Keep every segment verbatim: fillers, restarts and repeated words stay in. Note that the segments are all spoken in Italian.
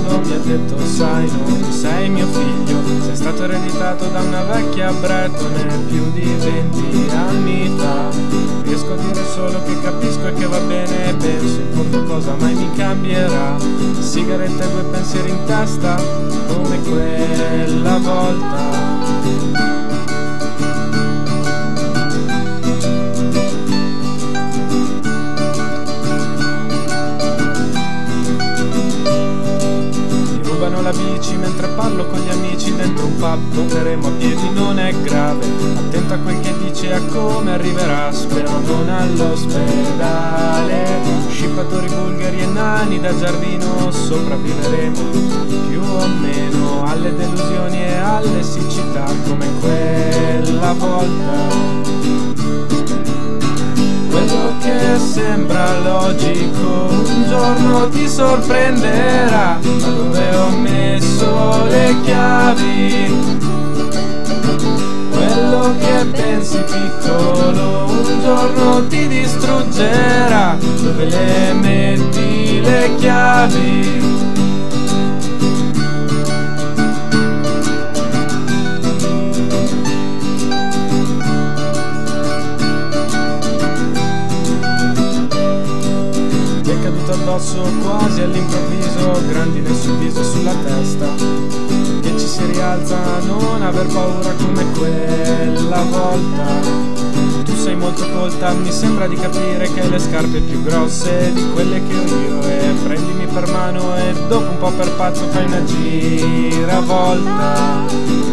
quando mi ha detto sai non sei mio figlio, sei stato ereditato da una vecchia bretone più di venti anni fa. Riesco a dire solo che capisco e che va bene e penso in fondo cosa mai mi cambierà. Sigaretta e due pensieri in testa come quella volta. La bici mentre parlo con gli amici dentro un pub, torneremo a piedi, non è grave, attento a quel che dice e a come arriverà, spero non all'ospedale. Scippatori bulgari e nani da giardino, sopravviveremo più o meno alle delusioni e alle siccità come quella volta. Quello che sembra logico un giorno ti sorprenderà, ma dove ho messo le chiavi? Quello che pensi piccolo un giorno ti distruggerà, dove le metti le chiavi? Addosso quasi all'improvviso, grandine sul viso e sulla testa, che ci si rialza a non aver paura come quella volta. Tu sei molto colta, mi sembra di capire che hai le scarpe più grosse di quelle che ho io, e prendimi per mano e dopo un po' per pazzo fai una giravolta.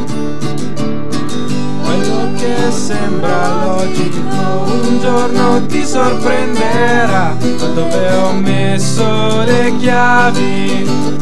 Quello che sembra logico un giorno ti sorprenderà, ma dove ho messo le chiavi?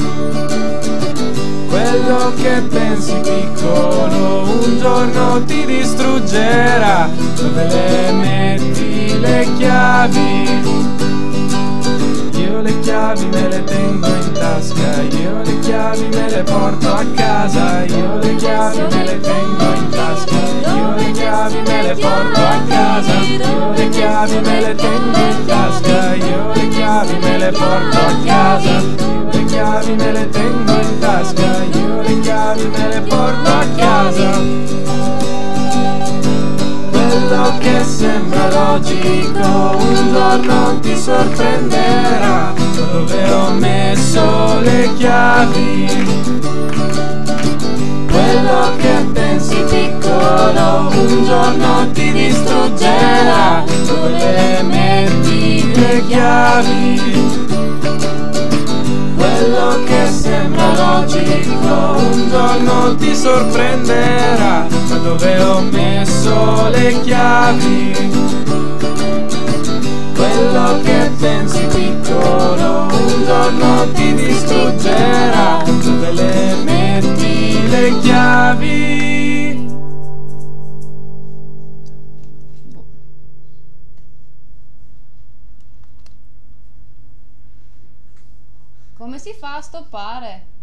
Quello che pensi piccolo un giorno ti distruggerà, dove le metti le chiavi? Io le chiavi me le tengo in tasca, io le chiavi me le porto a casa, io le chiavi me le tengo in tasca, io le chiavi me le porto a casa, io le chiavi me le tengo in tasca, io le chiavi me le porto a casa, io le chiavi me le tengo in tasca, io le chiavi me le porto a casa. Quello che sembra logico un giorno ti sorprenderà, dove ho messo le chiavi? Quello che pensi piccolo un giorno ti distruggerà, dove le metti le chiavi? Quello che sembra logico un giorno ti sorprenderà, ma dove ho messo le chiavi? Quello che pensi piccolo un giorno ti distruggerà, dove le metti le chiavi? Come si fa a stoppare?